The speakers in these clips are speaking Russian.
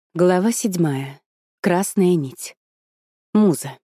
Глава 7. Красная нить. Муза.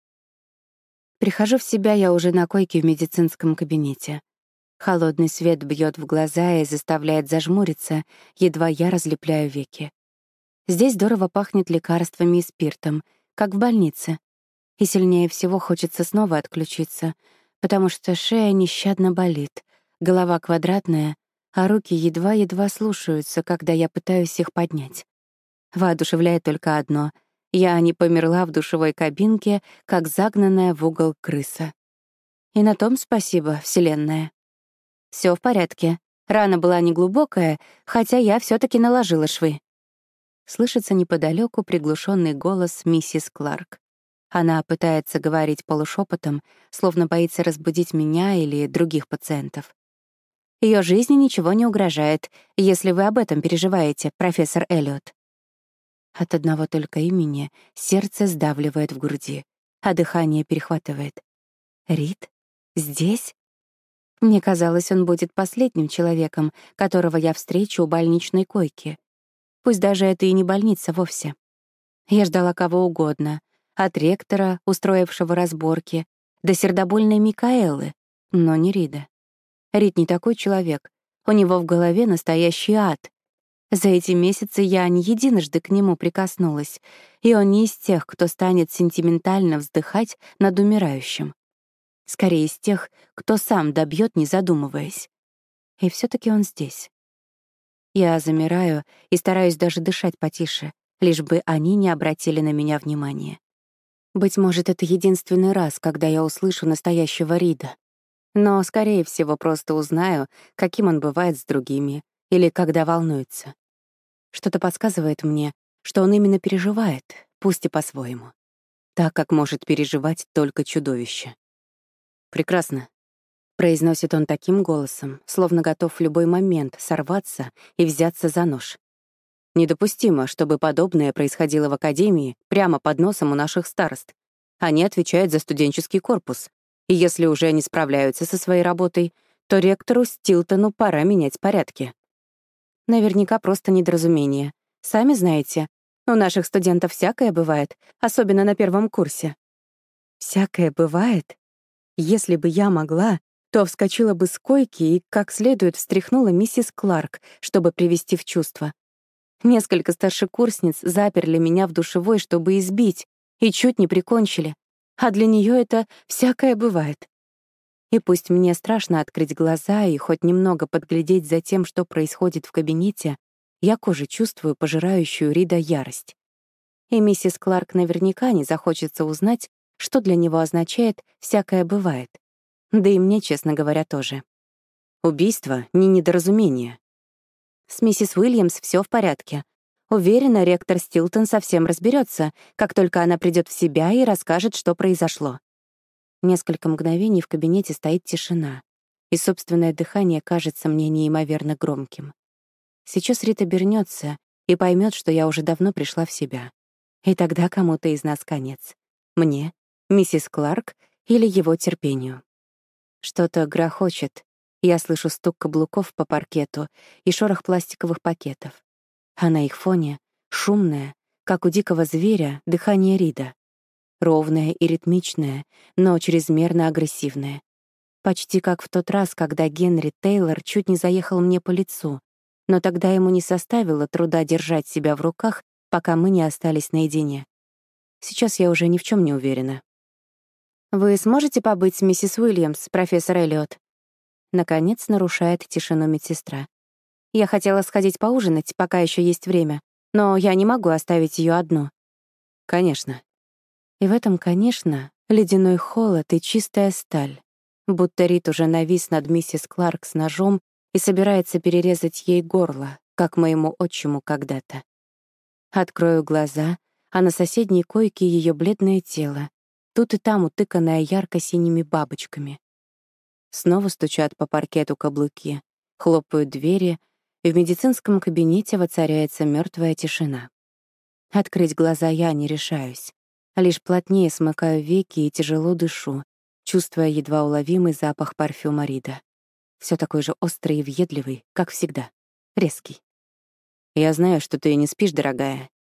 Прихожу в себя я уже на койке в медицинском кабинете. Холодный свет бьет в глаза и заставляет зажмуриться, едва я разлепляю веки. Здесь здорово пахнет лекарствами и спиртом, как в больнице. И сильнее всего хочется снова отключиться, потому что шея нещадно болит, голова квадратная, а руки едва-едва слушаются, когда я пытаюсь их поднять. Воодушевляет только одно — я не померла в душевой кабинке, как загнанная в угол крыса. И на том спасибо, Вселенная. Все в порядке. Рана была неглубокая, хотя я все таки наложила швы. Слышится неподалеку приглушенный голос миссис Кларк. Она пытается говорить полушепотом, словно боится разбудить меня или других пациентов. Ее жизни ничего не угрожает, если вы об этом переживаете, профессор Эллиот. От одного только имени сердце сдавливает в груди, а дыхание перехватывает. Рид? Здесь? Мне казалось, он будет последним человеком, которого я встречу у больничной койки. Пусть даже это и не больница вовсе. Я ждала кого угодно, от ректора, устроившего разборки, до сердобольной Микаэлы, но не Рида. Рид не такой человек, у него в голове настоящий ад. За эти месяцы я не единожды к нему прикоснулась, и он не из тех, кто станет сентиментально вздыхать над умирающим. Скорее из тех, кто сам добьет, не задумываясь. И все таки он здесь. Я замираю и стараюсь даже дышать потише, лишь бы они не обратили на меня внимания. Быть может, это единственный раз, когда я услышу настоящего Рида. Но, скорее всего, просто узнаю, каким он бывает с другими или когда волнуется. Что-то подсказывает мне, что он именно переживает, пусть и по-своему. Так, как может переживать только чудовище. «Прекрасно», — произносит он таким голосом, словно готов в любой момент сорваться и взяться за нож. «Недопустимо, чтобы подобное происходило в академии прямо под носом у наших старост. Они отвечают за студенческий корпус, и если уже они справляются со своей работой, то ректору Стилтону пора менять порядки». Наверняка просто недоразумение. Сами знаете, у наших студентов всякое бывает, особенно на первом курсе. Всякое бывает? Если бы я могла, то вскочила бы с койки и как следует встряхнула миссис Кларк, чтобы привести в чувство. Несколько старшекурсниц заперли меня в душевой, чтобы избить, и чуть не прикончили. А для нее это всякое бывает. И пусть мне страшно открыть глаза и хоть немного подглядеть за тем, что происходит в кабинете, я кожей чувствую пожирающую Рида ярость. И миссис Кларк наверняка не захочется узнать, что для него означает «всякое бывает». Да и мне, честно говоря, тоже. Убийство — не недоразумение. С миссис Уильямс все в порядке. Уверена, ректор Стилтон совсем разберется, как только она придет в себя и расскажет, что произошло. Несколько мгновений в кабинете стоит тишина, и собственное дыхание кажется мне неимоверно громким. Сейчас Рита обернется и поймет, что я уже давно пришла в себя. И тогда кому-то из нас конец. Мне, миссис Кларк или его терпению. Что-то грохочет. Я слышу стук каблуков по паркету и шорох пластиковых пакетов. А на их фоне шумное, как у дикого зверя, дыхание Рида. Ровное и ритмичное, но чрезмерно агрессивное. Почти как в тот раз, когда Генри Тейлор чуть не заехал мне по лицу, но тогда ему не составило труда держать себя в руках, пока мы не остались наедине. Сейчас я уже ни в чем не уверена. «Вы сможете побыть с миссис Уильямс, профессор Эллиот?» Наконец нарушает тишину медсестра. «Я хотела сходить поужинать, пока еще есть время, но я не могу оставить ее одну». «Конечно». И в этом, конечно, ледяной холод и чистая сталь. Будто Рид уже навис над миссис Кларк с ножом и собирается перерезать ей горло, как моему отчиму когда-то. Открою глаза, а на соседней койке ее бледное тело, тут и там утыканное ярко-синими бабочками. Снова стучат по паркету каблуки, хлопают двери, и в медицинском кабинете воцаряется мертвая тишина. Открыть глаза я не решаюсь. Лишь плотнее смыкаю веки и тяжело дышу, чувствуя едва уловимый запах парфюма Рида. Все такой же острый и въедливый, как всегда. Резкий. «Я знаю, что ты не спишь, дорогая.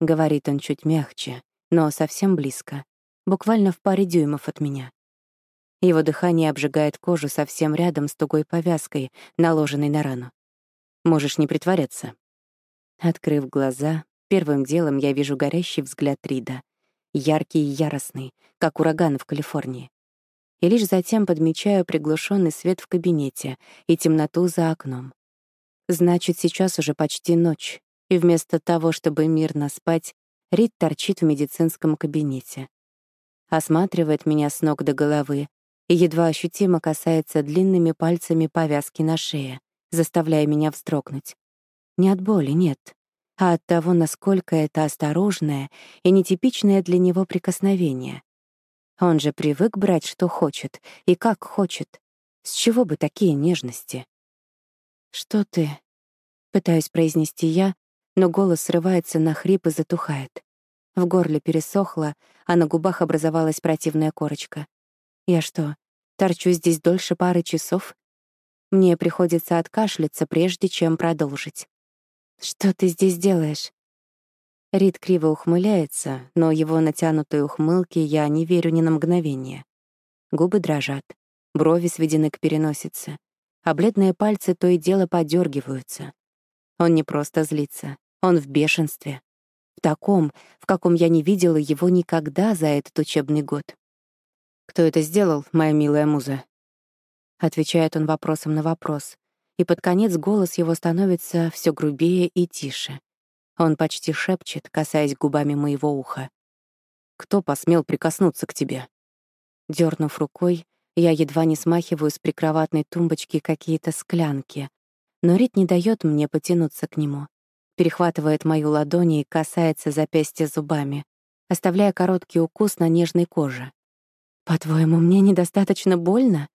говорит он чуть мягче, но совсем близко, буквально в паре дюймов от меня. Его дыхание обжигает кожу совсем рядом с тугой повязкой, наложенной на рану. Можешь не притворяться. Открыв глаза, первым делом я вижу горящий взгляд Рида, яркий и яростный, как ураган в Калифорнии. И лишь затем подмечаю приглушенный свет в кабинете и темноту за окном. Значит, сейчас уже почти ночь, и вместо того, чтобы мирно спать, Рид торчит в медицинском кабинете. Осматривает меня с ног до головы и едва ощутимо касается длинными пальцами повязки на шее, заставляя меня вздрогнуть. Не от боли, нет, а от того, насколько это осторожное и нетипичное для него прикосновение. Он же привык брать, что хочет, и как хочет. С чего бы такие нежности? «Что ты?» — пытаюсь произнести я, но голос срывается на хрип и затухает. В горле пересохло, а на губах образовалась противная корочка. Я что, торчу здесь дольше пары часов? Мне приходится откашляться, прежде чем продолжить. «Что ты здесь делаешь?» Рид криво ухмыляется, но его натянутой ухмылке я не верю ни на мгновение. Губы дрожат, брови сведены к переносице, а бледные пальцы то и дело подергиваются. Он не просто злится, он в бешенстве. В таком, в каком я не видела его никогда за этот учебный год. «Кто это сделал, моя милая муза?» Отвечает он вопросом на вопрос, и под конец голос его становится все грубее и тише. Он почти шепчет, касаясь губами моего уха. «Кто посмел прикоснуться к тебе?» Дёрнув рукой, я едва не смахиваю с прикроватной тумбочки какие-то склянки, но Рид не даёт мне потянуться к нему. Перехватывает мою ладонь и касается запястья зубами, оставляя короткий укус на нежной коже. «По-твоему, мне недостаточно больно?»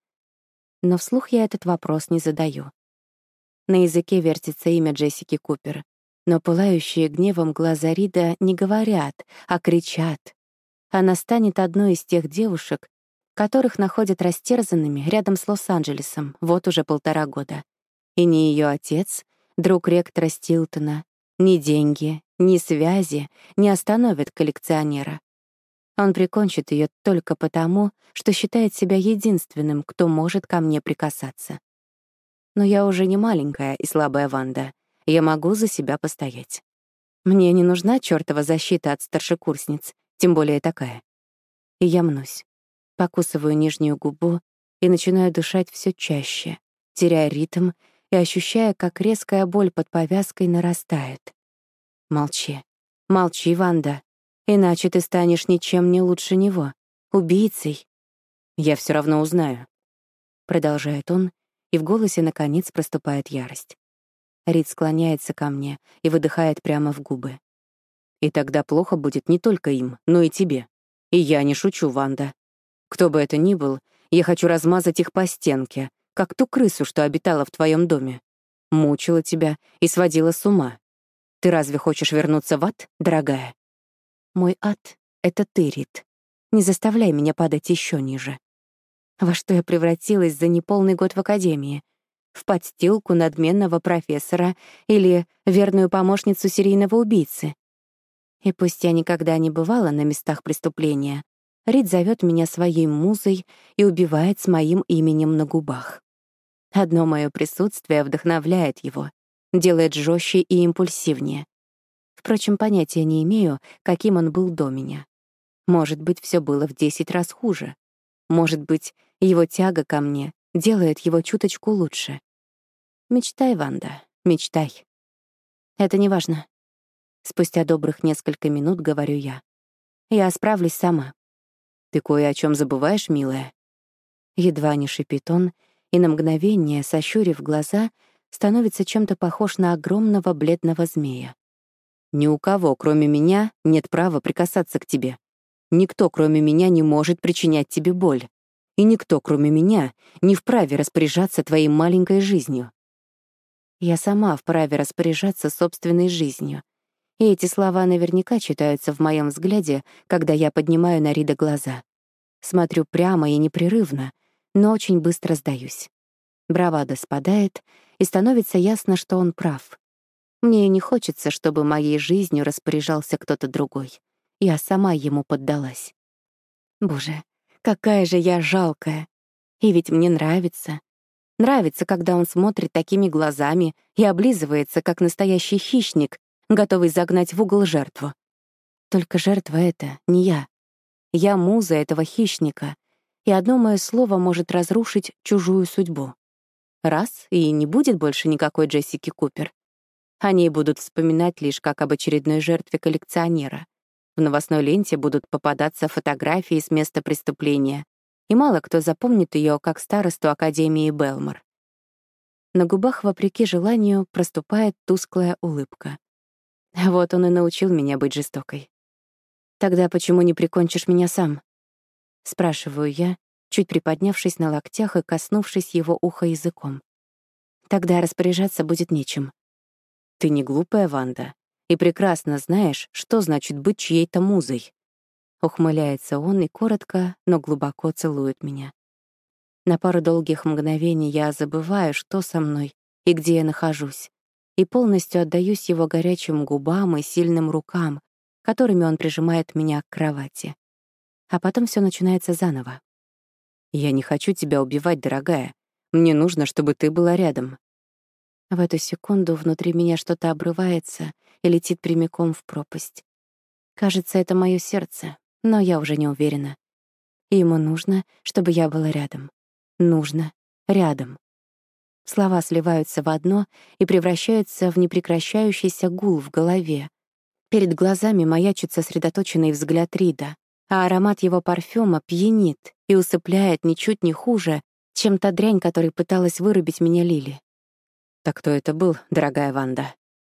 Но вслух я этот вопрос не задаю. На языке вертится имя Джессики Купер, но пылающие гневом глаза Рида не говорят, а кричат. Она станет одной из тех девушек, которых находят растерзанными рядом с Лос-Анджелесом вот уже 1,5 года. И ни ее отец, друг ректора Стилтона, ни деньги, ни связи не остановят коллекционера. Он прикончит ее только потому, что считает себя единственным, кто может ко мне прикасаться. Но я уже не маленькая и слабая Ванда. Я могу за себя постоять. Мне не нужна чёртова защита от старшекурсниц, тем более такая. И я мнусь, покусываю нижнюю губу и начинаю дышать всё чаще, теряя ритм и ощущая, как резкая боль под повязкой нарастает. Молчи. Молчи, Ванда. Иначе ты станешь ничем не лучше него. Убийцей. Я всё равно узнаю. Продолжает он, и в голосе, наконец, проступает ярость. Рид склоняется ко мне и выдыхает прямо в губы. И тогда плохо будет не только им, но и тебе. И я не шучу, Ванда. Кто бы это ни был, я хочу размазать их по стенке, как ту крысу, что обитала в твоем доме. Мучила тебя и сводила с ума. Ты разве хочешь вернуться в ад, дорогая? Мой ад — это ты, Рид. Не заставляй меня падать еще ниже. Во что я превратилась за неполный год в академии? В подстилку надменного профессора или верную помощницу серийного убийцы? И пусть я никогда не бывала на местах преступления, Рид зовет меня своей музой и убивает с моим именем на губах. Одно мое присутствие вдохновляет его, делает жестче и импульсивнее. Впрочем, понятия не имею, каким он был до меня. Может быть, все было в 10 раз хуже. Может быть, его тяга ко мне делает его чуточку лучше. Мечтай, Ванда, мечтай. Это не важно. Спустя добрых несколько минут говорю я. Я справлюсь сама. Ты кое о чем забываешь, милая? Едва не шипит он, и на мгновение, сощурив глаза, становится чем-то похож на огромного бледного змея. Ни у кого, кроме меня, нет права прикасаться к тебе. Никто, кроме меня, не может причинять тебе боль. И никто, кроме меня, не вправе распоряжаться твоей маленькой жизнью. Я сама вправе распоряжаться собственной жизнью. И эти слова наверняка читаются в моем взгляде, когда я поднимаю на Рида глаза. Смотрю прямо и непрерывно, но очень быстро сдаюсь. Бравада спадает, и становится ясно, что он прав. Мне не хочется, чтобы моей жизнью распоряжался кто-то другой. Я сама ему поддалась. Боже, какая же я жалкая. И ведь мне нравится. Нравится, когда он смотрит такими глазами и облизывается, как настоящий хищник, готовый загнать в угол жертву. Только жертва это не я. Я муза этого хищника, и одно мое слово может разрушить чужую судьбу. Раз — и не будет больше никакой Джессики Купер. О ней будут вспоминать лишь как об очередной жертве коллекционера. В новостной ленте будут попадаться фотографии с места преступления, и мало кто запомнит ее как старосту Академии Белмор. На губах, вопреки желанию, проступает тусклая улыбка. Вот он и научил меня быть жестокой. «Тогда почему не прикончишь меня сам?» — спрашиваю я, чуть приподнявшись на локтях и коснувшись его уха языком. «Тогда распоряжаться будет нечем». «Ты не глупая, Ванда, и прекрасно знаешь, что значит быть чьей-то музой». Ухмыляется он и коротко, но глубоко целует меня. На пару долгих мгновений я забываю, что со мной и где я нахожусь, и полностью отдаюсь его горячим губам и сильным рукам, которыми он прижимает меня к кровати. А потом все начинается заново. «Я не хочу тебя убивать, дорогая. Мне нужно, чтобы ты была рядом». В эту секунду внутри меня что-то обрывается и летит прямиком в пропасть. Кажется, это моё сердце, но я уже не уверена. И ему нужно, чтобы я была рядом. Нужно. Рядом. Слова сливаются в одно и превращаются в непрекращающийся гул в голове. Перед глазами маячит сосредоточенный взгляд Рида, а аромат его парфюма пьянит и усыпляет ничуть не хуже, чем та дрянь, которой пыталась вырубить меня Лили. «Так кто это был, дорогая Ванда?»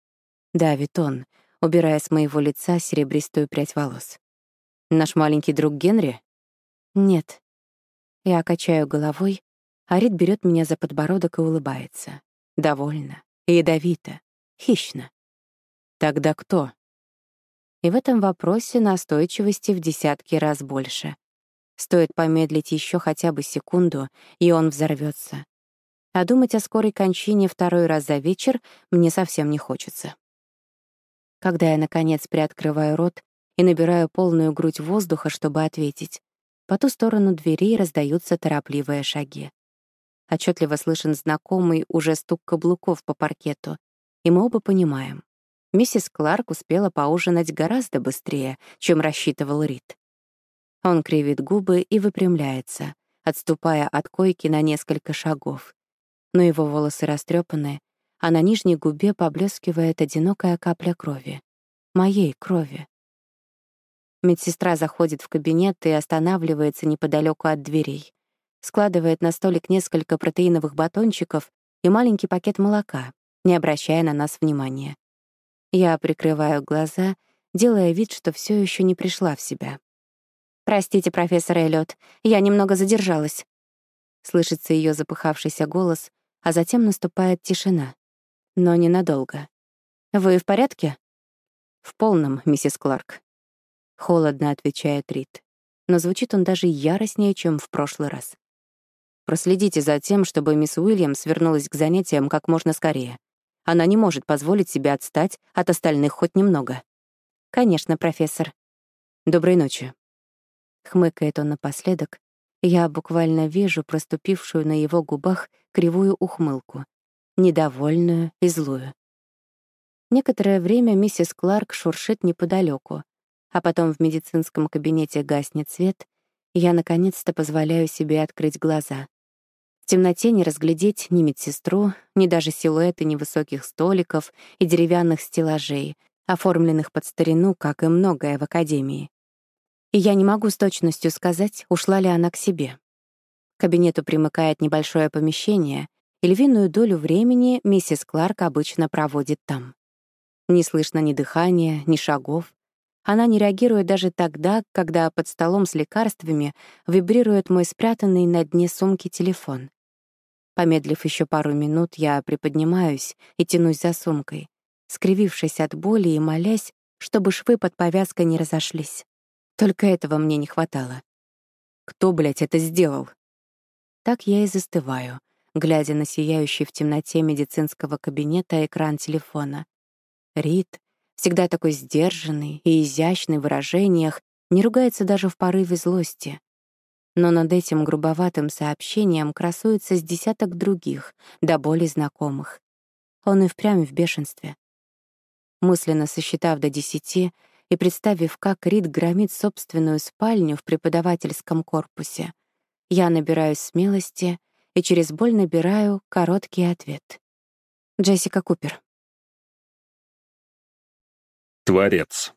Давит он, убирая с моего лица серебристую прядь волос. «Наш маленький друг Генри?» «Нет». Я качаю головой, а Рид берет меня за подбородок и улыбается. Довольно, ядовито, хищно. «Тогда кто?» И в этом вопросе настойчивости в десятки раз больше. Стоит помедлить еще хотя бы секунду, и он взорвется. А думать о скорой кончине второй раз за вечер мне совсем не хочется. Когда я, наконец, приоткрываю рот и набираю полную грудь воздуха, чтобы ответить, по ту сторону двери раздаются торопливые шаги. Отчетливо слышен знакомый уже стук каблуков по паркету, и мы оба понимаем. Миссис Кларк успела поужинать гораздо быстрее, чем рассчитывал Рид. Он кривит губы и выпрямляется, отступая от койки на несколько шагов. Но его волосы растрепаны, а на нижней губе поблескивает одинокая капля крови. Моей крови. Медсестра заходит в кабинет и останавливается неподалеку от дверей. Складывает на столик несколько протеиновых батончиков и маленький пакет молока, не обращая на нас внимания. Я прикрываю глаза, делая вид, что все еще не пришла в себя. «Простите, профессор Эллиот, я немного задержалась». Слышится ее запыхавшийся голос, а затем наступает тишина. Но ненадолго. «Вы в порядке?» «В полном, миссис Кларк», — холодно отвечает Рид. Но звучит он даже яростнее, чем в прошлый раз. «Проследите за тем, чтобы мисс Уильямс вернулась к занятиям как можно скорее. Она не может позволить себе отстать от остальных хоть немного». «Конечно, профессор». «Доброй ночи». Хмыкает он напоследок. Я буквально вижу проступившую на его губах кривую ухмылку, недовольную и злую. Некоторое время миссис Кларк шуршит неподалеку, а потом в медицинском кабинете гаснет свет, и я наконец-то позволяю себе открыть глаза. В темноте не разглядеть ни медсестру, ни даже силуэты невысоких столиков и деревянных стеллажей, оформленных под старину, как и многое в академии. И я не могу с точностью сказать, ушла ли она к себе. К кабинету примыкает небольшое помещение, и львиную долю времени миссис Кларк обычно проводит там. Не слышно ни дыхания, ни шагов. Она не реагирует даже тогда, когда под столом с лекарствами вибрирует мой спрятанный на дне сумки телефон. Помедлив еще пару минут, я приподнимаюсь и тянусь за сумкой, скривившись от боли и молясь, чтобы швы под повязкой не разошлись. Только этого мне не хватало. Кто, блядь, это сделал? Так я и застываю, глядя на сияющий в темноте медицинского кабинета экран телефона, Рид, всегда такой сдержанный и изящный в выражениях, не ругается даже в порыве злости. Но над этим грубоватым сообщением красуется с десяток других, до боли знакомых. Он и впрямь в бешенстве. Мысленно сосчитав до 10 и представив, как Рид громит собственную спальню в преподавательском корпусе, я набираюсь смелости и через боль набираю короткий ответ. Джессика Купер. Творец.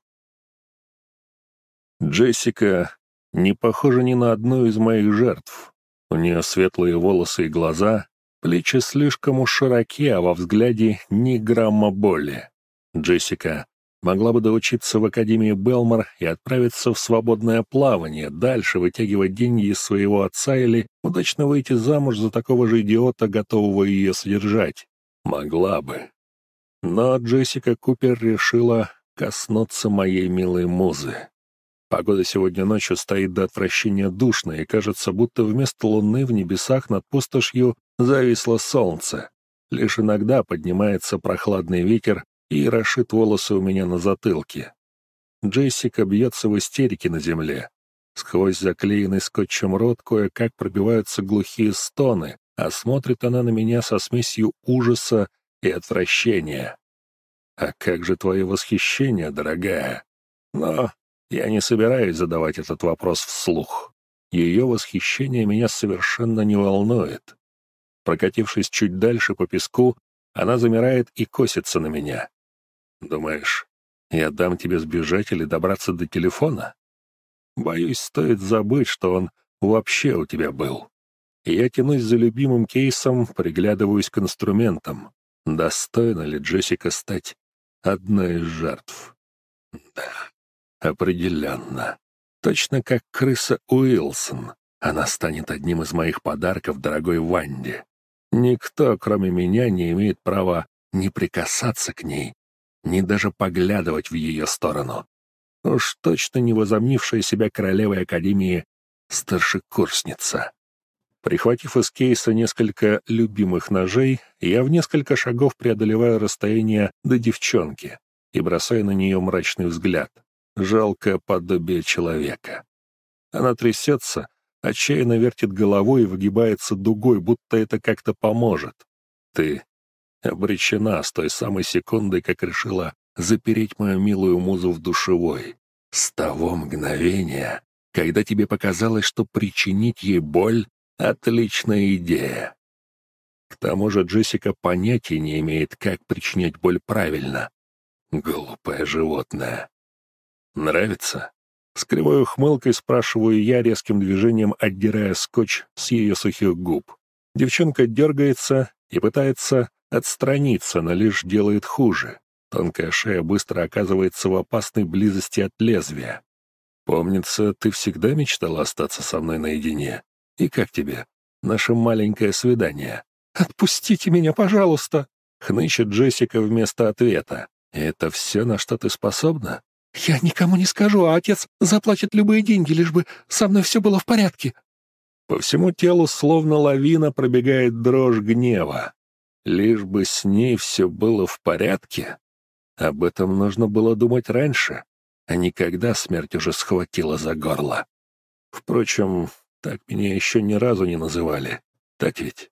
Джессика не похожа ни на одну из моих жертв. У нее светлые волосы и глаза, плечи слишком уж широки, а во взгляде ни грамма боли. Джессика могла бы доучиться в Академии Белмор и отправиться в свободное плавание, дальше вытягивать деньги из своего отца или удачно выйти замуж за такого же идиота, готового ее содержать. Могла бы. Но Джессика Купер решила коснуться моей милой музы. Погода сегодня ночью стоит до отвращения душной, и кажется, будто вместо луны в небесах над пустошью зависло солнце. Лишь иногда поднимается прохладный ветер и рошит волосы у меня на затылке. Джессика бьется в истерике на земле. Сквозь заклеенный скотчем рот кое-как пробиваются глухие стоны, а смотрит она на меня со смесью ужаса и отвращения. «А как же твое восхищение, дорогая?» Но я не собираюсь задавать этот вопрос вслух. Ее восхищение меня совершенно не волнует. Прокатившись чуть дальше по песку, она замирает и косится на меня. «Думаешь, я дам тебе сбежать или добраться до телефона? Боюсь, стоит забыть, что он вообще у тебя был. И я тянусь за любимым кейсом, приглядываюсь к инструментам. Достойна ли Джессика стать одной из жертв? Да, определенно. Точно как крыса Уилсон. Она станет одним из моих подарков дорогой Ванде. Никто, кроме меня, не имеет права ни прикасаться к ней, ни даже поглядывать в ее сторону. Уж точно не возомнившая себя королевой Академии старшекурсница. Прихватив из кейса несколько любимых ножей, я в несколько шагов преодолеваю расстояние до девчонки и бросаю на нее мрачный взгляд. Жалкое подобие человека. Она трясется, отчаянно вертит головой и выгибается дугой, будто это как-то поможет. Ты обречена с той самой секундой, как решила запереть мою милую музу в душевой. С того мгновения, когда тебе показалось, что причинить ей боль — отличная идея. К тому же Джессика понятия не имеет, как причинять боль правильно. Глупое животное. Нравится? С кривой ухмылкой спрашиваю я, резким движением отдирая скотч с ее сухих губ. Девчонка дергается и пытается отстраниться, но лишь делает хуже. Тонкая шея быстро оказывается в опасной близости от лезвия. Помнится, ты всегда мечтала остаться со мной наедине. И как тебе наше маленькое свидание? «Отпустите меня, пожалуйста!» — хнычет Джессика вместо ответа. «Это все, на что ты способна?» «Я никому не скажу, а отец заплатит любые деньги, лишь бы со мной все было в порядке». По всему телу словно лавина пробегает дрожь гнева. Лишь бы с ней все было в порядке. Об этом нужно было думать раньше, а не когда смерть уже схватила за горло. Впрочем, так меня еще ни разу не называли. Так ведь?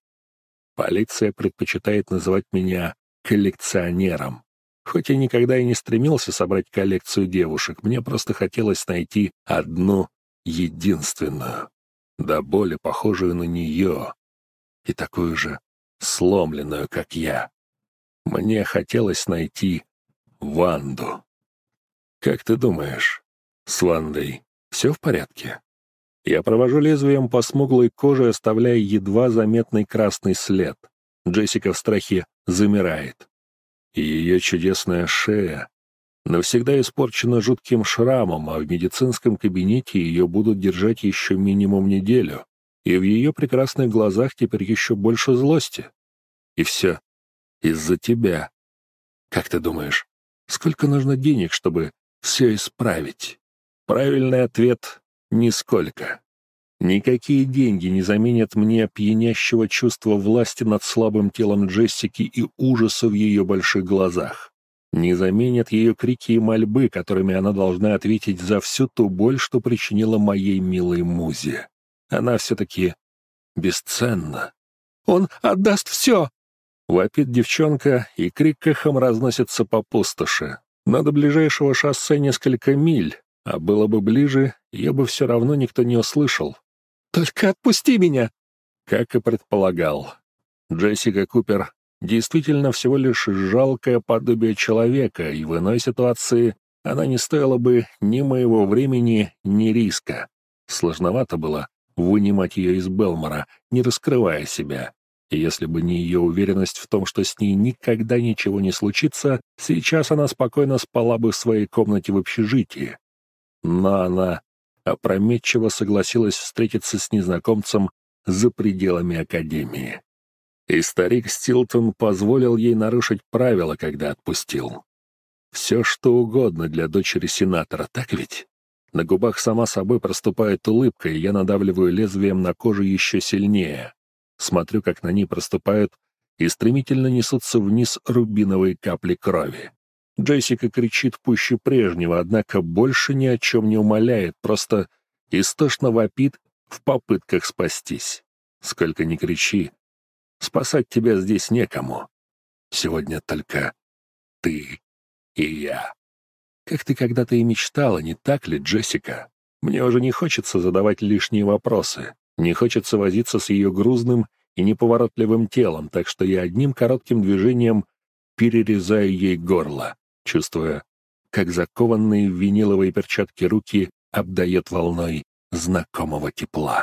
Полиция предпочитает называть меня коллекционером. Хоть я никогда и не стремился собрать коллекцию девушек, мне просто хотелось найти одну единственную, до боли похожую на нее, и такую же сломленную, как я. Мне хотелось найти Ванду. Как ты думаешь, с Вандой все в порядке? Я провожу лезвием по смуглой коже, оставляя едва заметный красный след. Джессика в страхе замирает. И ее чудесная шея навсегда испорчена жутким шрамом, а в медицинском кабинете ее будут держать еще минимум неделю. И в ее прекрасных глазах теперь еще больше злости. И все из-за тебя. Как ты думаешь, сколько нужно денег, чтобы все исправить? Правильный ответ — нисколько. Никакие деньги не заменят мне пьянящего чувства власти над слабым телом Джессики и ужаса в ее больших глазах. не заменят ее крики и мольбы, которыми она должна ответить за всю ту боль, что причинила моей милой музе. Она все-таки бесценна. «Он отдаст все!» — вопит девчонка, и крик эхом разносится по пустоши. Но до ближайшего шоссе несколько миль, а было бы ближе, ее бы все равно никто не услышал. «Только отпусти меня!» Как и предполагал, Джессика Купер действительно всего лишь жалкое подобие человека, и в иной ситуации она не стоила бы ни моего времени, ни риска. Сложновато было вынимать ее из Белмора, не раскрывая себя. И если бы не ее уверенность в том, что с ней никогда ничего не случится, сейчас она спокойно спала бы в своей комнате в общежитии. Но она опрометчиво согласилась встретиться с незнакомцем за пределами Академии. И старик Стилтон позволил ей нарушить правила, когда отпустил. Все, что угодно для дочери сенатора, так ведь? На губах сама собой проступает улыбка, и я надавливаю лезвием на кожу еще сильнее. Смотрю, как на ней проступают и стремительно несутся вниз рубиновые капли крови. Джессика кричит пуще прежнего, однако больше ни о чем не умоляет, просто истошно вопит в попытках спастись. Сколько ни кричи, спасать тебя здесь некому. Сегодня только ты и я. Как ты когда-то и мечтала, не так ли, Джессика? Мне уже не хочется задавать лишние вопросы, не хочется возиться с ее грузным и неповоротливым телом, так что я одним коротким движением перерезаю ей горло, чувствуя, как закованные в виниловые перчатки руки обдает волной знакомого тепла.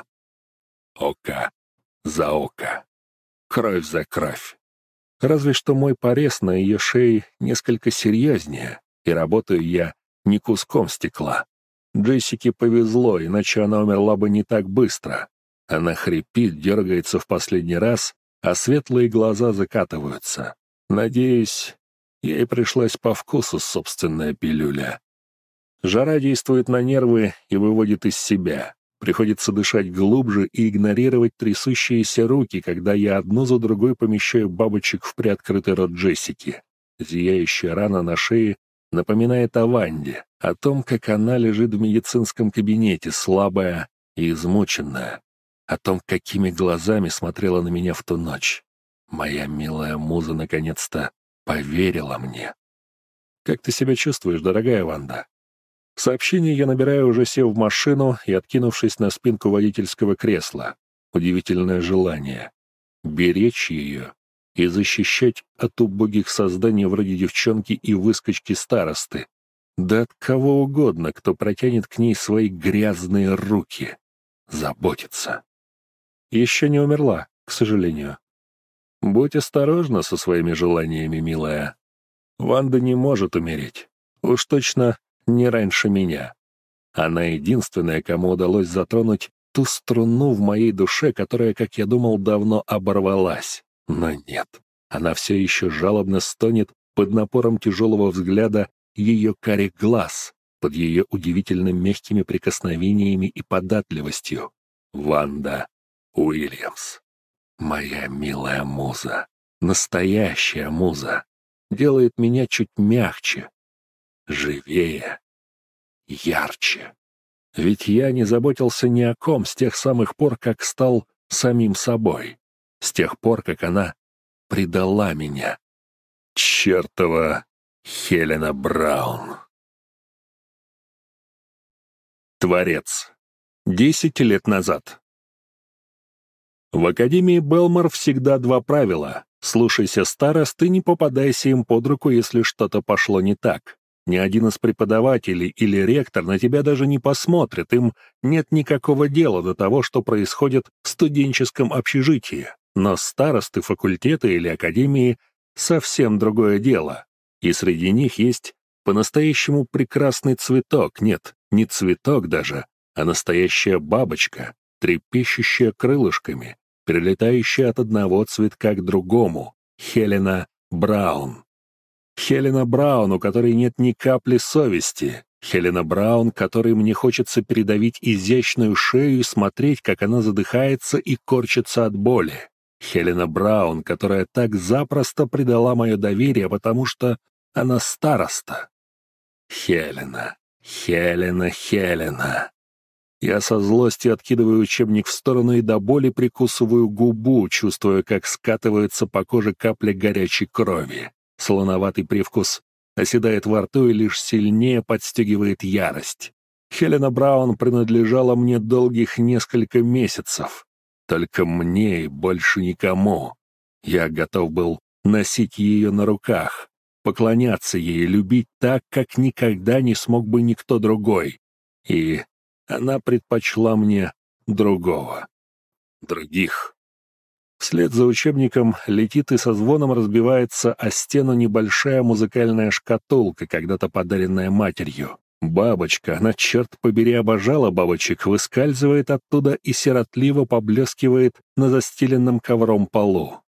Око за око. Кровь за кровь. Разве что мой порез на ее шее несколько серьезнее, и работаю я не куском стекла. Джессике повезло, иначе она умерла бы не так быстро. Она хрипит, дергается в последний раз, а светлые глаза закатываются. Надеюсь, ей пришлась по вкусу собственная пилюля. Жара действует на нервы и выводит из себя. Приходится дышать глубже и игнорировать трясущиеся руки, когда я одну за другой помещаю бабочек в приоткрытый рот Джессики. Зияющая рана на шее напоминает о Ванде, о том, как она лежит в медицинском кабинете, слабая и измученная, о том, какими глазами смотрела на меня в ту ночь. Моя милая муза наконец-то поверила мне. «Как ты себя чувствуешь, дорогая Ванда?» Сообщение я набираю, уже сев в машину и откинувшись на спинку водительского кресла. Удивительное желание — беречь ее и защищать от убогих созданий вроде девчонки и выскочки старосты. Да от кого угодно, кто протянет к ней свои грязные руки. Заботиться. Еще не умерла, к сожалению. Будь осторожна со своими желаниями, милая. Ванда не может умереть. Уж точно не раньше меня. Она единственная, кому удалось затронуть ту струну в моей душе, которая, как я думал, давно оборвалась. Но нет, она все еще жалобно стонет под напором тяжелого взгляда ее карих глаз, под ее удивительно мягкими прикосновениями и податливостью. Ванда Уильямс. Моя милая муза. Настоящая муза. Делает меня чуть мягче, живее, ярче. Ведь я не заботился ни о ком с тех самых пор, как стал самим собой. С тех пор, как она предала меня. Чертова Хелена Браун. Творец. 10 лет назад. В Академии Белмор всегда два правила. Слушайся старост и не попадайся им под руку, если что-то пошло не так. Ни один из преподавателей или ректор на тебя даже не посмотрит, им нет никакого дела до того, что происходит в студенческом общежитии. Но старосты факультета или академии — совсем другое дело. И среди них есть по-настоящему прекрасный цветок, нет, не цветок даже, а настоящая бабочка, трепещущая крылышками, перелетающая от одного цветка к другому, Хелена Браун. Хелена Браун, у которой нет ни капли совести. Хелена Браун, которой мне хочется передавить изящную шею и смотреть, как она задыхается и корчится от боли. Хелена Браун, которая так запросто предала мое доверие, потому что Она староста. Хелена, Хелена, Хелена. Я со злостью откидываю учебник в сторону и до боли прикусываю губу, чувствуя, как скатывается по коже капля горячей крови. Солоноватый привкус оседает во рту и лишь сильнее подстегивает ярость. Хелена Браун принадлежала мне долгих несколько месяцев. Только мне и больше никому. Я готов был носить ее на руках, поклоняться ей, любить так, как никогда не смог бы никто другой. И она предпочла мне другого. Других. Вслед за учебником летит и со звоном разбивается о стену небольшая музыкальная шкатулка, когда-то подаренная матерью. Бабочка, она, черт побери, обожала бабочек, выскальзывает оттуда и сиротливо поблескивает на застеленном ковром полу.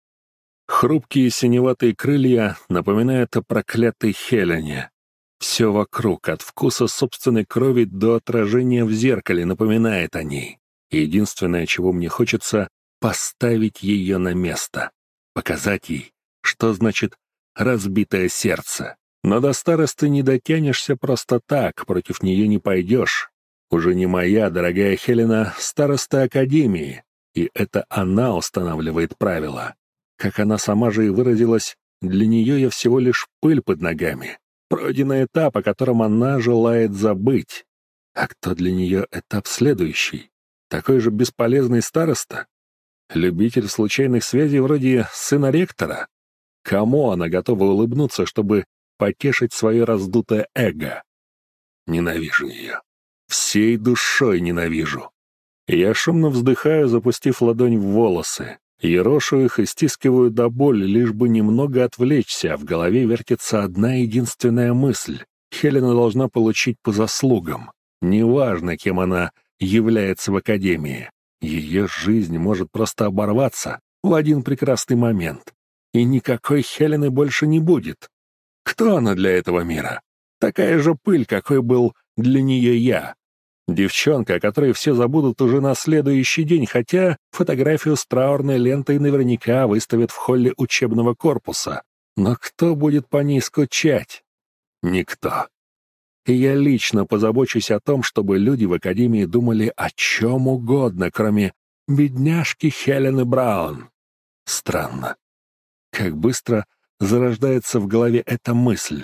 Хрупкие синеватые крылья напоминают о проклятой Хелене. Все вокруг, от вкуса собственной крови до отражения в зеркале, напоминает о ней. Единственное, чего мне хочется — поставить ее на место, показать ей, что значит разбитое сердце. Но до старосты не дотянешься просто так, против нее не пойдешь. Уже не моя, дорогая Хелена, староста Академии, и это она устанавливает правила. Как она сама же и выразилась, для нее я всего лишь пыль под ногами, пройденный этап, о котором она желает забыть. А кто для нее этап следующий? Такой же бесполезный староста? Любитель случайных связей вроде сына ректора? Кому она готова улыбнуться, чтобы потешить свое раздутое эго? Ненавижу ее. Всей душой ненавижу. Я шумно вздыхаю, запустив ладонь в волосы. Ерошу их и стискиваю до боли, лишь бы немного отвлечься, а в голове вертится одна единственная мысль. Хелена должна получить по заслугам. Неважно, кем она является в Академии. Ее жизнь может просто оборваться в один прекрасный момент. И никакой Хелены больше не будет. Кто она для этого мира? Такая же пыль, какой был для нее я. Девчонка, о которой все забудут уже на следующий день, хотя фотографию с траурной лентой наверняка выставят в холле учебного корпуса. Но кто будет по ней скучать? Никто. И я лично позабочусь о том, чтобы люди в Академии думали о чем угодно, кроме бедняжки Хелены Браун. Странно. Как быстро зарождается в голове эта мысль.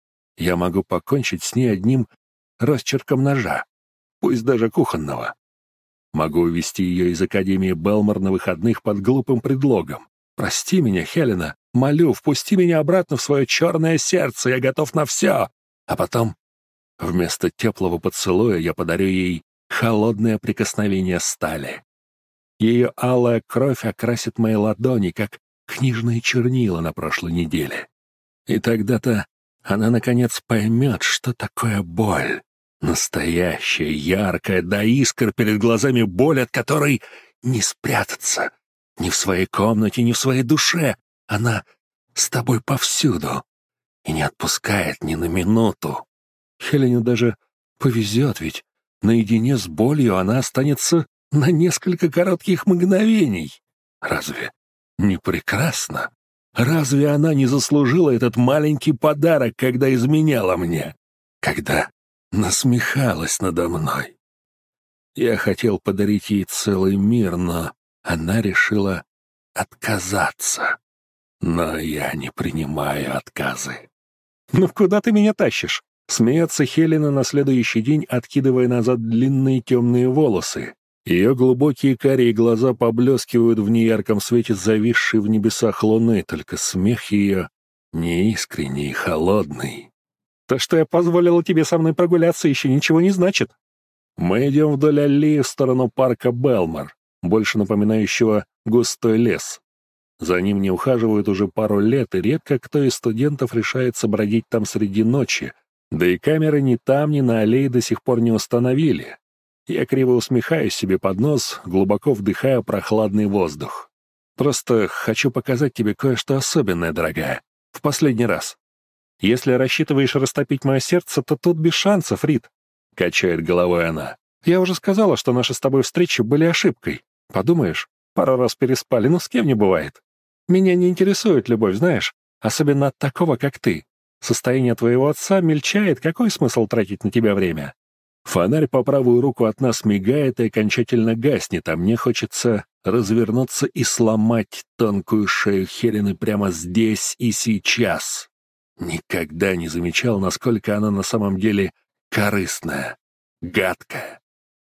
Я могу покончить с ней одним росчерком ножа, пусть даже кухонного. Могу увезти ее из Академии Белмор на выходных под глупым предлогом. Прости меня, Хелена, молю, впусти меня обратно в свое черное сердце, я готов на все. А потом, вместо теплого поцелуя, я подарю ей холодное прикосновение стали. Ее алая кровь окрасит мои ладони, как книжные чернила на прошлой неделе. И тогда-то она, наконец, поймет, что такое боль. Настоящая, яркая, до искр перед глазами боль, от которой не спрятаться. Ни в своей комнате, ни в своей душе. Она с тобой повсюду и не отпускает ни на минуту. Хелене даже повезет, ведь наедине с болью она останется на несколько коротких мгновений. Разве не прекрасно? Разве она не заслужила этот маленький подарок, когда изменяла мне? Когда насмехалась надо мной? Я хотел подарить ей целый мир, но она решила отказаться. Но я не принимаю отказы. «Ну куда ты меня тащишь?» — смеется Хелена на следующий день, откидывая назад длинные темные волосы. Ее глубокие карие глаза поблескивают в неярком свете зависшей в небесах луны, только смех ее неискренний и холодный. «То, что я позволила тебе со мной прогуляться, еще ничего не значит». Мы идем вдоль аллеи в сторону парка Белмор, больше напоминающего густой лес. За ним не ухаживают уже пару лет, и редко кто из студентов решается бродить там среди ночи, да и камеры ни там, ни на аллее до сих пор не установили. Я криво усмехаюсь себе под нос, глубоко вдыхая прохладный воздух. Просто хочу показать тебе кое-что особенное, дорогая. В последний раз. Если рассчитываешь растопить мое сердце, то тут без шансов, Рит. Качает головой она. Я уже сказала, что наши с тобой встречи были ошибкой. Подумаешь, пару раз переспали, ну с кем не бывает. Меня не интересует любовь, знаешь, особенно от такого, как ты. Состояние твоего отца мельчает, какой смысл тратить на тебя время? Фонарь по правую руку от нас мигает и окончательно гаснет, а мне хочется развернуться и сломать тонкую шею Хелены прямо здесь и сейчас. Никогда не замечал, насколько она на самом деле корыстная, гадкая.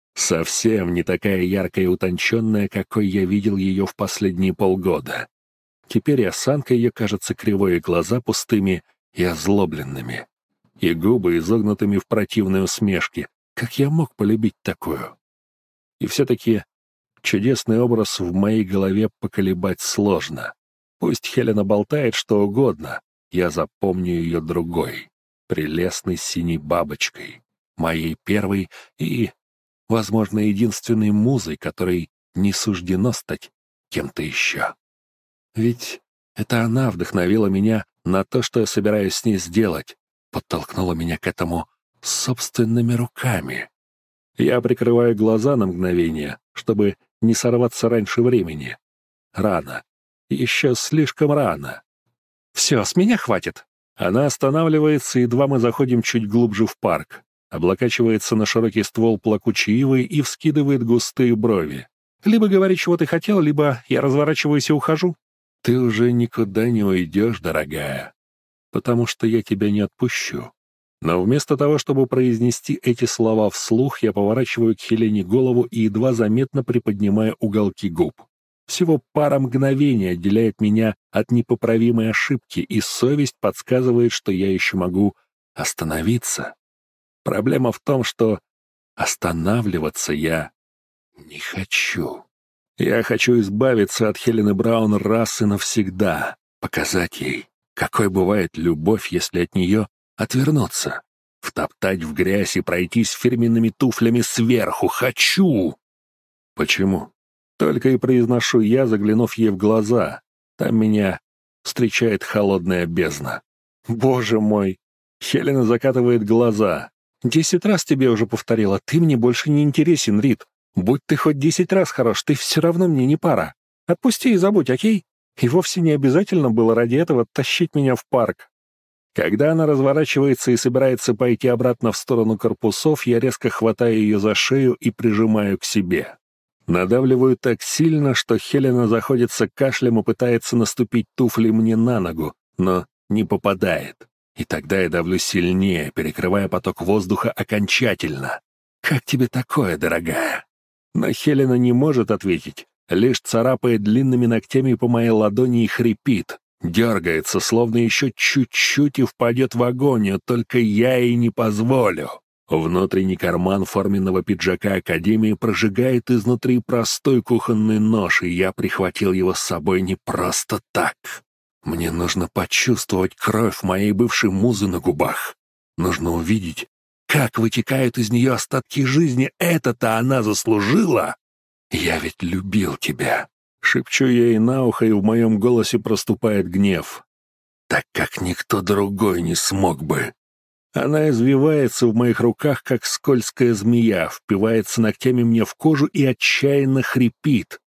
Совсем не такая яркая и утонченная, какой я видел ее в последние полгода. Теперь и осанка ее кажется кривой, и глаза пустыми и озлобленными, и губы изогнутыми в противной усмешке. Как я мог полюбить такую? И все-таки чудесный образ в моей голове поколебать сложно. Пусть Хелена болтает что угодно, я запомню ее другой, прелестной синей бабочкой, моей первой и, возможно, единственной музой, которой не суждено стать кем-то еще. Ведь это она вдохновила меня на то, что я собираюсь с ней сделать, подтолкнула меня к этому собственными руками. Я прикрываю глаза на мгновение, чтобы не сорваться раньше времени. Рано. Еще слишком рано. «Все, с меня хватит». Она останавливается, едва мы заходим чуть глубже в парк, облокачивается на широкий ствол плакучей ивы и вскидывает густые брови. «Либо говори, чего ты хотел, либо я разворачиваюсь и ухожу». «Ты уже никуда не уйдешь, дорогая, потому что я тебя не отпущу». Но вместо того, чтобы произнести эти слова вслух, я поворачиваю к Хелене голову и едва заметно приподнимаю уголки губ. Всего пара мгновений отделяет меня от непоправимой ошибки, и совесть подсказывает, что я еще могу остановиться. Проблема в том, что останавливаться я не хочу. Я хочу избавиться от Хелены Браун раз и навсегда, показать ей, какой бывает любовь, если от нее отвернуться, втоптать в грязь и пройтись фирменными туфлями сверху. Хочу! Почему? Только и произношу я, заглянув ей в глаза. Там меня встречает холодная бездна. Боже мой! Хелена закатывает глаза. 10 раз тебе уже повторила, ты мне больше не интересен, Рид. Будь ты хоть 10 раз хорош, ты все равно мне не пара. Отпусти и забудь, окей? И вовсе не обязательно было ради этого тащить меня в парк. Когда она разворачивается и собирается пойти обратно в сторону корпусов, я резко хватаю ее за шею и прижимаю к себе. Надавливаю так сильно, что Хелена заходится кашлем и пытается наступить туфлей мне на ногу, но не попадает. И тогда я давлю сильнее, перекрывая поток воздуха окончательно. «Как тебе такое, дорогая?» Но Хелена не может ответить, лишь царапает длинными ногтями по моей ладони и хрипит. Дергается, словно еще чуть-чуть и впадет в агонию, только я ей не позволю. Внутренний карман форменного пиджака Академии прожигает изнутри простой кухонный нож, и я прихватил его с собой не просто так. Мне нужно почувствовать кровь моей бывшей музы на губах. Нужно увидеть, как вытекают из нее остатки жизни. Это-то она заслужила. Я ведь любил тебя. Шепчу я ей на ухо, и в моем голосе проступает гнев. Так как никто другой не смог бы. Она извивается в моих руках, как скользкая змея, впивается ногтями мне в кожу и отчаянно хрипит.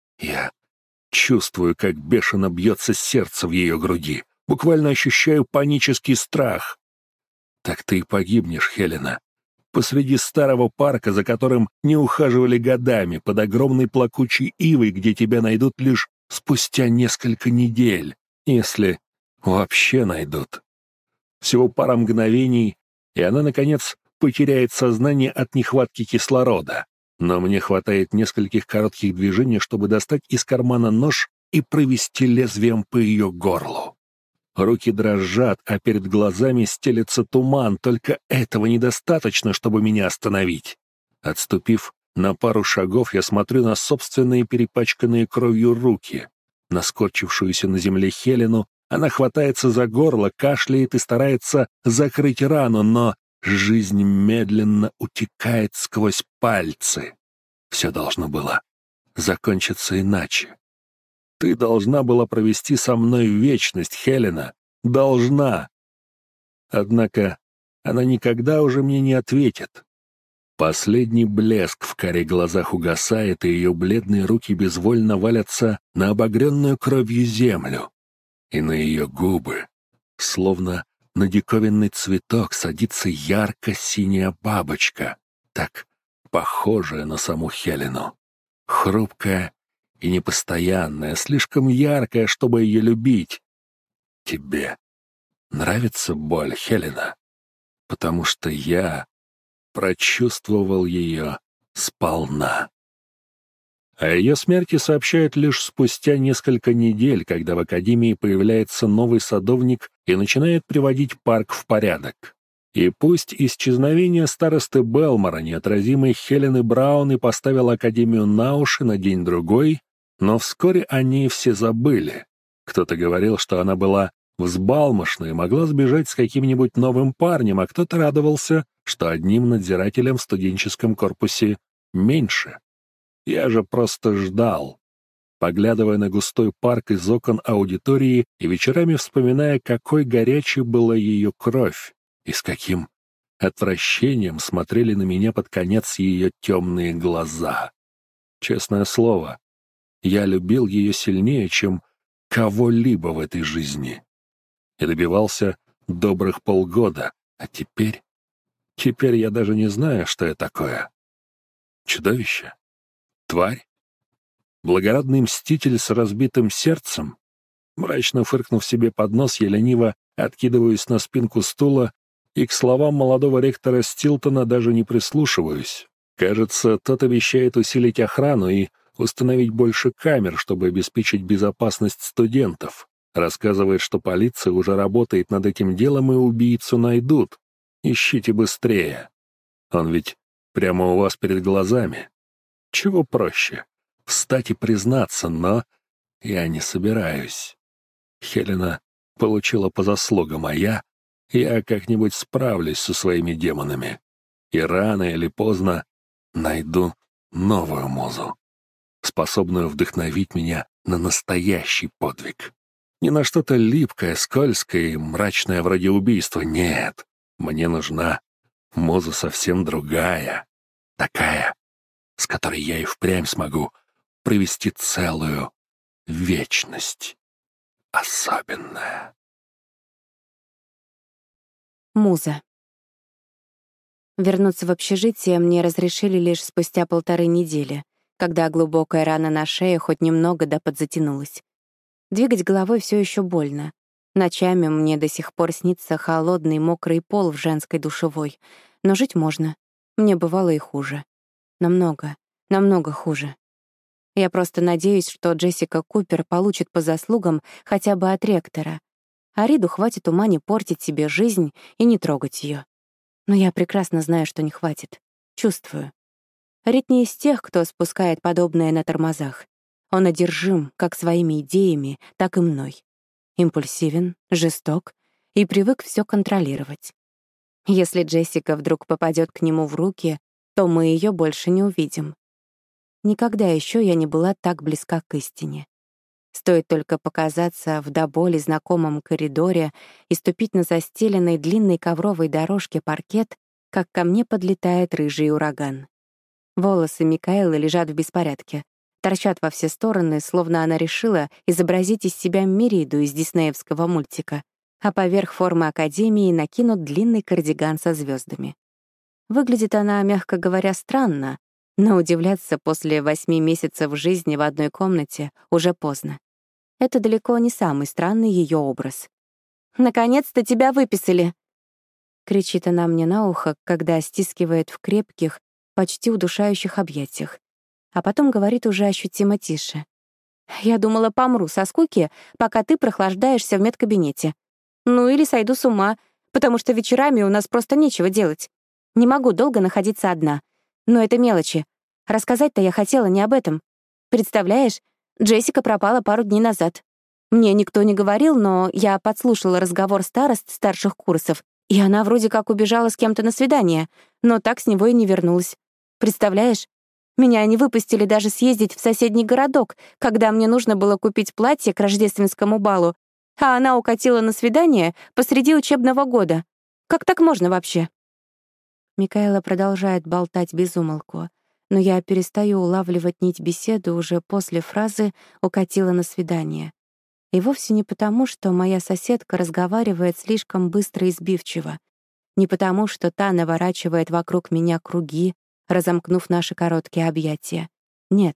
Я чувствую, как бешено бьется сердце в ее груди, буквально ощущаю панический страх. Так ты и погибнешь, Хелена. Посреди старого парка, за которым не ухаживали годами, под огромной плакучей ивой, где тебя найдут лишь спустя несколько недель, если вообще найдут. Всего пара мгновений, и она, наконец, потеряет сознание от нехватки кислорода. Но мне хватает нескольких коротких движений, чтобы достать из кармана нож и провести лезвием по ее горлу. Руки дрожат, а перед глазами стелется туман, только этого недостаточно, чтобы меня остановить. Отступив на пару шагов, я смотрю на собственные перепачканные кровью руки, на скорчившуюся на земле Хелену. Она хватается за горло, кашляет и старается закрыть рану, но жизнь медленно утекает сквозь пальцы. Все должно было закончиться иначе. Ты должна была провести со мной вечность, Хелена. Должна. Однако она никогда уже мне не ответит. Последний блеск в каре глазах угасает, и ее бледные руки безвольно валятся на обогренную кровью землю. И на ее губы, словно на диковинный цветок садится ярко-синяя бабочка, так похожая на саму Хелену. Хрупкая и непостоянная, слишком яркая, чтобы ее любить. Тебе нравится боль, Хелена? Потому что я прочувствовал ее сполна. О ее смерти сообщают лишь спустя несколько недель, когда в академии появляется новый садовник и начинает приводить парк в порядок. И пусть исчезновение старосты Белмора, неотразимой Хелены Браун, и поставил академию на уши на день-другой, но вскоре о ней все забыли. Кто-то говорил, что она была взбалмошной и могла сбежать с каким-нибудь новым парнем, а кто-то радовался, что одним надзирателем в студенческом корпусе меньше. Я же просто ждал, поглядывая на густой парк из окон аудитории и вечерами вспоминая, какой горячей была ее кровь и с каким отвращением смотрели на меня под конец ее темные глаза. Честное слово, я любил ее сильнее, чем кого-либо в этой жизни. И добивался добрых полгода, а теперь я даже не знаю, что я такое. Чудовище? Тварь? Благородный мститель с разбитым сердцем? Мрачно фыркнув себе под нос, я лениво откидываюсь на спинку стула и к словам молодого ректора Стилтона даже не прислушиваюсь. Кажется, тот обещает усилить охрану и установить больше камер, чтобы обеспечить безопасность студентов. Рассказывает, что полиция уже работает над этим делом и убийцу найдут. Ищите быстрее. Он ведь прямо у вас перед глазами. Чего проще? Встать и признаться, но я не собираюсь. Хелена получила по заслугам, а я как-нибудь справлюсь со своими демонами. И рано или поздно найду новую музу, способную вдохновить меня на настоящий подвиг. Не на что-то липкое, скользкое и мрачное вроде убийства. Нет, мне нужна муза совсем другая, такая, с которой я и впрямь смогу провести целую вечность. Особенная. Муза. Вернуться в общежитие мне разрешили лишь спустя 1,5 недели, когда глубокая рана на шее хоть немного да подзатянулась. Двигать головой все еще больно. Ночами мне до сих пор снится холодный мокрый пол в женской душевой. Но жить можно. Мне бывало и хуже. Намного, намного хуже. Я просто надеюсь, что Джессика Купер получит по заслугам хотя бы от ректора, а Риду хватит ума не портить себе жизнь и не трогать ее. Но я прекрасно знаю, что не хватит. Чувствую. Рид не из тех, кто спускает подобное на тормозах. Он одержим как своими идеями, так и мной. Импульсивен, жесток и привык все контролировать. Если Джессика вдруг попадет к нему в руки, то мы ее больше не увидим. Никогда еще я не была так близка к истине. Стоит только показаться в до боли знакомом коридоре и ступить на застеленной длинной ковровой дорожке паркет, как ко мне подлетает рыжий ураган. Волосы Микаэлы лежат в беспорядке, торчат во все стороны, словно она решила изобразить из себя Мериду из диснеевского мультика, а поверх формы академии накинут длинный кардиган со звездами. Выглядит она, мягко говоря, странно, но удивляться после 8 месяцев жизни в одной комнате уже поздно. Это далеко не самый странный ее образ. «Наконец-то тебя выписали!» — кричит она мне на ухо, когда стискивает в крепких, почти удушающих объятиях, а потом говорит уже ощутимо тише. «Я думала, помру со скуки, пока ты прохлаждаешься в медкабинете. Ну или сойду с ума, потому что вечерами у нас просто нечего делать. Не могу долго находиться одна. Но это мелочи. Рассказать-то я хотела не об этом. Представляешь, Джессика пропала пару дней назад. Мне никто не говорил, но я подслушала разговор старост старших курсов, и она вроде как убежала с кем-то на свидание, но так с него и не вернулась. Представляешь? Меня не выпустили даже съездить в соседний городок, когда мне нужно было купить платье к рождественскому балу, а она укатила на свидание посреди учебного года. Как так можно вообще?» Микаэла продолжает болтать без умолку, но я перестаю улавливать нить беседы уже после фразы «укатила на свидание». И вовсе не потому, что моя соседка разговаривает слишком быстро и сбивчиво, не потому, что та наворачивает вокруг меня круги, разомкнув наши короткие объятия. Нет.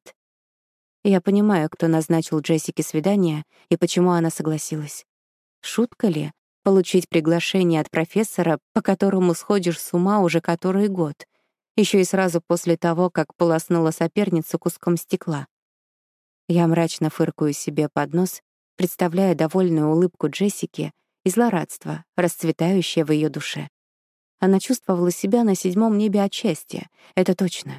Я понимаю, кто назначил Джессике свидание и почему она согласилась. Шутка ли получить приглашение от профессора, по которому сходишь с ума уже который год, еще и сразу после того, как полоснула соперницу куском стекла? Я мрачно фыркаю себе под нос, представляя довольную улыбку Джессики и злорадство, расцветающее в ее душе. Она чувствовала себя на 7-м небе от счастья, это точно.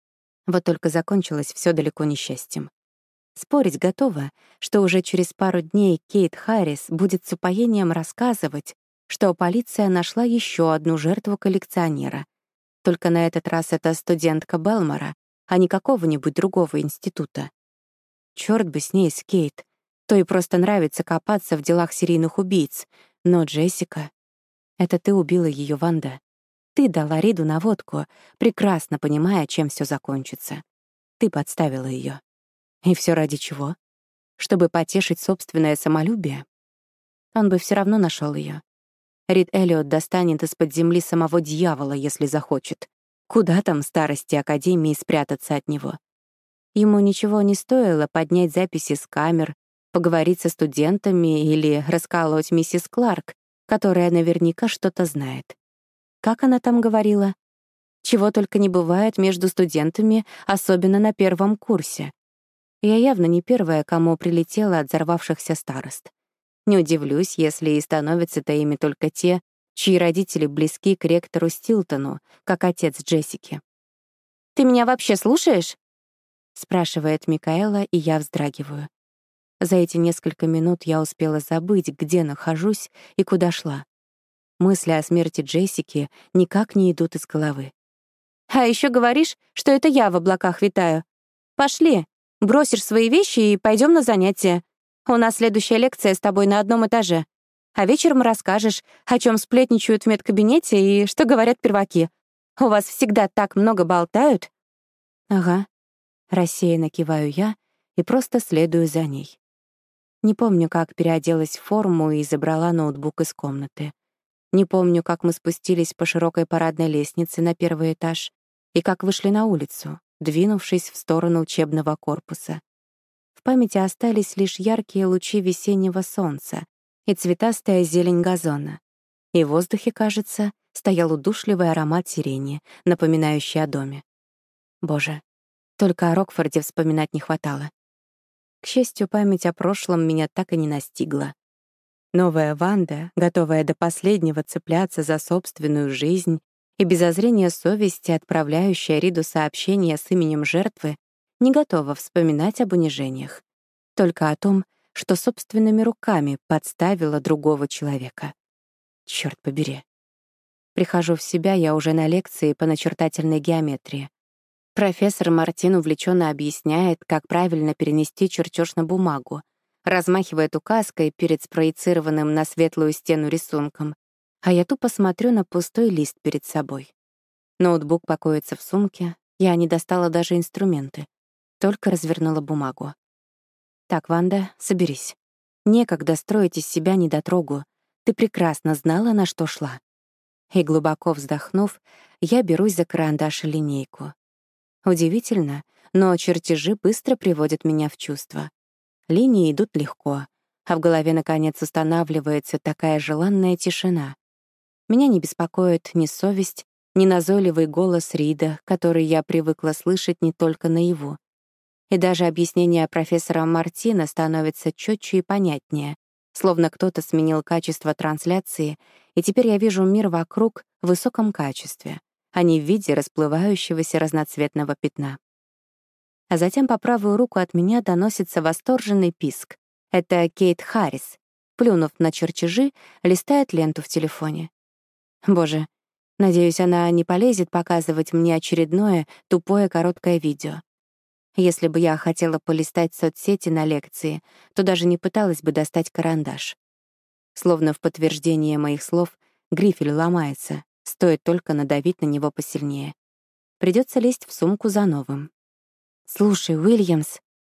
Вот только закончилось все далеко не счастьем. Спорить готова, что уже через пару дней Кейт Харрис будет с упоением рассказывать, что полиция нашла еще одну жертву коллекционера. Только на этот раз это студентка Белмора, а не какого-нибудь другого института. Чёрт бы с ней, с Кейт. То и просто нравится копаться в делах серийных убийц. Но Джессика... Это ты убила ее, Ванда. Ты дала Риду наводку, прекрасно понимая, чем все закончится. Ты подставила ее. И все ради чего? Чтобы потешить собственное самолюбие? Он бы все равно нашел ее. Рид Эллиот достанет из-под земли самого дьявола, если захочет. Куда там старости Академии спрятаться от него? Ему ничего не стоило поднять записи с камер, поговорить со студентами или расколоть миссис Кларк, которая наверняка что-то знает. Как она там говорила? Чего только не бывает между студентами, особенно на первом курсе. Я явно не первая, кому прилетела от взорвавшихся старост. Не удивлюсь, если и становятся-то ими только те, чьи родители близки к ректору Стилтону, как отец Джессики. «Ты меня вообще слушаешь?» — спрашивает Микаэла, и я вздрагиваю. За эти несколько минут я успела забыть, где нахожусь и куда шла. Мысли о смерти Джессики никак не идут из головы. «А еще говоришь, что это я в облаках витаю. Пошли, бросишь свои вещи и пойдем на занятия. У нас следующая лекция с тобой на одном этаже. А вечером расскажешь, о чем сплетничают в медкабинете и что говорят перваки. У вас всегда так много болтают». «Ага», — рассеянно киваю я и просто следую за ней. Не помню, как переоделась в форму и забрала ноутбук из комнаты. Не помню, как мы спустились по широкой парадной лестнице на первый этаж и как вышли на улицу, двинувшись в сторону учебного корпуса. В памяти остались лишь яркие лучи весеннего солнца и цветастая зелень газона. И в воздухе, кажется, стоял удушливый аромат сирени, напоминающий о доме. Боже, только о Рокфорде вспоминать не хватало. К счастью, память о прошлом меня так и не настигла. Новая Ванда, готовая до последнего цепляться за собственную жизнь и без зазрения совести отправляющая Риду сообщение с именем жертвы, не готова вспоминать об унижениях. Только о том, что собственными руками подставила другого человека. Чёрт побери. Прихожу в себя я уже на лекции по начертательной геометрии. Профессор Мартин увлеченно объясняет, как правильно перенести чертеж на бумагу, размахивает указкой перед спроецированным на светлую стену рисунком, а я тупо смотрю на пустой лист перед собой. Ноутбук покоится в сумке, я не достала даже инструменты, только развернула бумагу. «Так, Ванда, соберись. Некогда строить из себя недотрогу. Ты прекрасно знала, на что шла». И глубоко вздохнув, я берусь за карандаш и линейку. Удивительно, но чертежи быстро приводят меня в чувство. Линии идут легко, а в голове, наконец, устанавливается такая желанная тишина. Меня не беспокоит ни совесть, ни назойливый голос Рида, который я привыкла слышать не только наяву. И даже объяснение профессора Мартина становится четче и понятнее, словно кто-то сменил качество трансляции, и теперь я вижу мир вокруг в высоком качестве, а не в виде расплывающегося разноцветного пятна. А затем по правую руку от меня доносится восторженный писк. Это Кейт Харрис, плюнув на чертежи, листает ленту в телефоне. Боже, надеюсь, она не полезет показывать мне очередное тупое короткое видео. Если бы я хотела полистать соцсети на лекции, то даже не пыталась бы достать карандаш. Словно в подтверждение моих слов, грифель ломается, стоит только надавить на него посильнее. Придется лезть в сумку за новым. «Слушай, Уильямс»,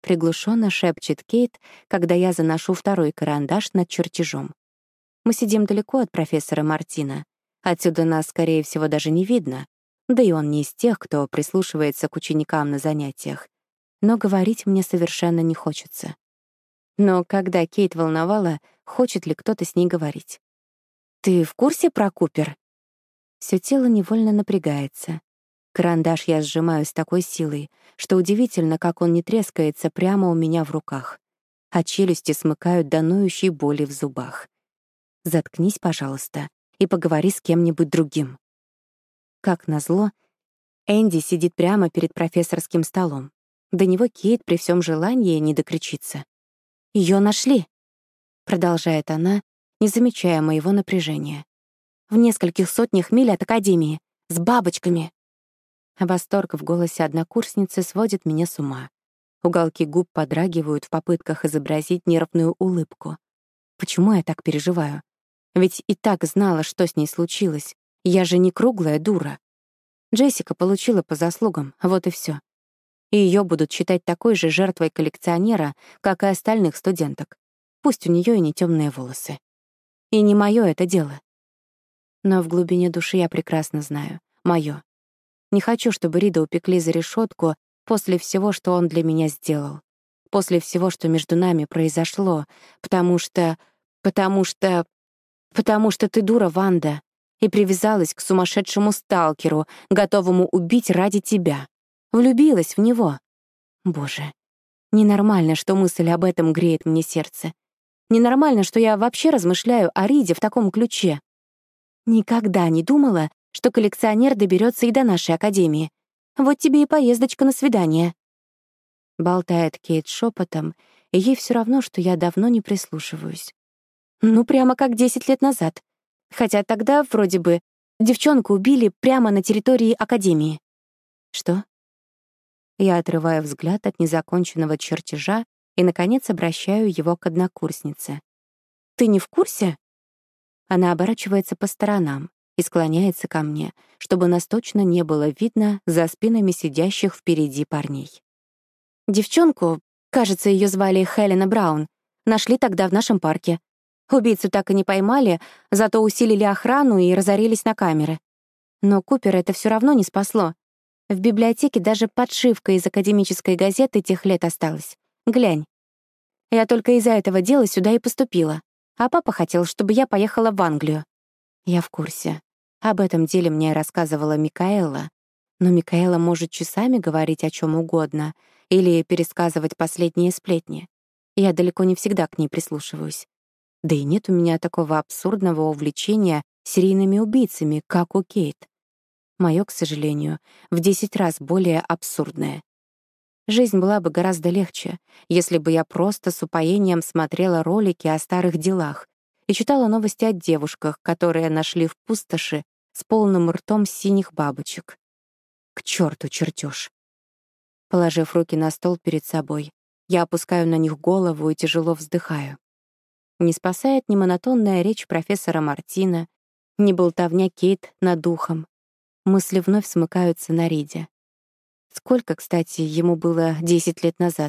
приглушенно шепчет Кейт, когда я заношу второй карандаш над чертежом. Мы сидим далеко от профессора Мартина. Отсюда нас, скорее всего, даже не видно. Да и он не из тех, кто прислушивается к ученикам на занятиях. Но говорить мне совершенно не хочется. Но когда Кейт волновала, хочет ли кто-то с ней говорить. «Ты в курсе про Купер?» Всё тело невольно напрягается. Карандаш я сжимаю с такой силой, что удивительно, как он не трескается прямо у меня в руках, а челюсти смыкают до ноющей боли в зубах. «Заткнись, пожалуйста, и поговори с кем-нибудь другим». Как назло, Энди сидит прямо перед профессорским столом. До него Кейт при всем желании не докричится. «Её нашли», — продолжает она, не замечая моего напряжения. «В нескольких сотнях миль от Академии, с бабочками». Восторг в голосе однокурсницы сводит меня с ума. Уголки губ подрагивают в попытках изобразить нервную улыбку. Почему я так переживаю? Ведь и так знала, что с ней случилось. Я же не круглая дура. Джессика получила по заслугам, вот и всё. И её будут считать такой же жертвой коллекционера, как и остальных студенток. Пусть у неё и не тёмные волосы. И не моё это дело. Но в глубине души я прекрасно знаю — моё. Не хочу, чтобы Рида упекли за решётку после всего, что он для меня сделал. После всего, что между нами произошло, потому что ты дура, Ванда, и привязалась к сумасшедшему сталкеру, готовому убить ради тебя. Влюбилась в него. Боже, ненормально, что мысль об этом греет мне сердце. Ненормально, что я вообще размышляю о Риде в таком ключе. Никогда не думала, что коллекционер доберется и до нашей академии. Вот тебе и поездочка на свидание. Болтает Кейт шепотом, и ей все равно, что я давно не прислушиваюсь. Ну, прямо как 10 лет назад. Хотя тогда, вроде бы, девчонку убили прямо на территории академии. Что? Я отрываю взгляд от незаконченного чертежа и, наконец, обращаю его к однокурснице. «Ты не в курсе?» Она оборачивается по сторонам и склоняется ко мне, чтобы нас точно не было видно за спинами сидящих впереди парней. Девчонку, кажется, ее звали Хелена Браун, нашли тогда в нашем парке. Убийцу так и не поймали, зато усилили охрану и разорились на камеры. Но Купера это все равно не спасло. В библиотеке даже подшивка из академической газеты тех лет осталась. Глянь. Я только из-за этого дела сюда и поступила. А папа хотел, чтобы я поехала в Англию. Я в курсе. Об этом деле мне рассказывала Микаэла. Но Микаэла может часами говорить о чем угодно или пересказывать последние сплетни. Я далеко не всегда к ней прислушиваюсь. Да и нет у меня такого абсурдного увлечения серийными убийцами, как у Кейт. Моё, к сожалению, в 10 раз более абсурдное. Жизнь была бы гораздо легче, если бы я просто с упоением смотрела ролики о старых делах и читала новости о девушках, которые нашли в пустоши с полным ртом синих бабочек. К чёрту чертёж. Положив руки на стол перед собой, я опускаю на них голову и тяжело вздыхаю. Не спасает ни монотонная речь профессора Мартина, ни болтовня Кейт над духом. Мысли вновь смыкаются на Риде. Сколько, кстати, ему было 10 лет назад?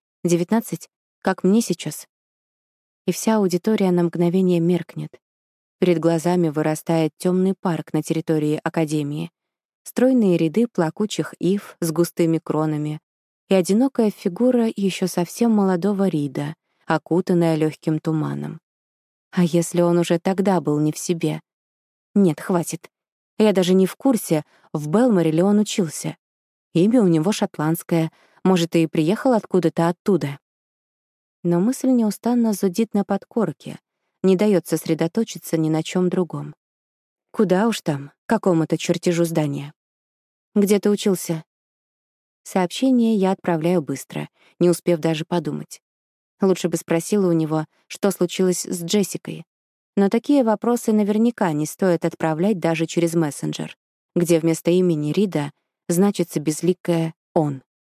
19? Как мне сейчас? И вся аудитория на мгновение меркнет. Перед глазами вырастает темный парк на территории Академии, стройные ряды плакучих ив с густыми кронами и одинокая фигура еще совсем молодого Рида, окутанная легким туманом. А если он уже тогда был не в себе? Нет, хватит. Я даже не в курсе, в Белморе ли он учился. Имя у него шотландское, может, и приехал откуда-то оттуда. Но мысль неустанно зудит на подкорке, не дает сосредоточиться ни на чем другом. Куда уж там, к какому-то чертежу здания. «Где ты учился?» Сообщение я отправляю быстро, не успев даже подумать. Лучше бы спросила у него, что случилось с Джессикой. Но такие вопросы наверняка не стоит отправлять даже через мессенджер, где вместо имени Рида значится безликое «он».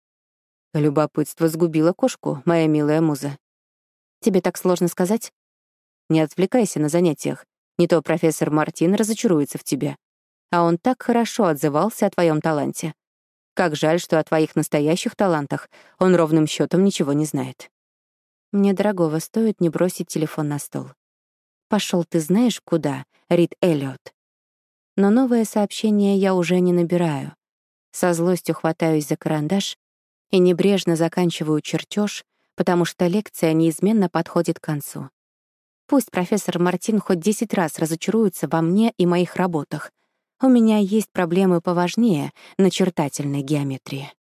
Любопытство сгубило кошку, моя милая муза. Тебе так сложно сказать? Не отвлекайся на занятиях, не то профессор Мартин разочаруется в тебе. А он так хорошо отзывался о твоем таланте. Как жаль, что о твоих настоящих талантах он ровным счетом ничего не знает. Мне дорогого стоит не бросить телефон на стол. Пошел ты знаешь куда, Рид Эллиот. Но новое сообщение я уже не набираю. Со злостью хватаюсь за карандаш и небрежно заканчиваю чертеж, потому что лекция неизменно подходит к концу. Пусть профессор Мартин хоть 10 раз разочаруется во мне и моих работах. У меня есть проблемы поважнее начертательной геометрии.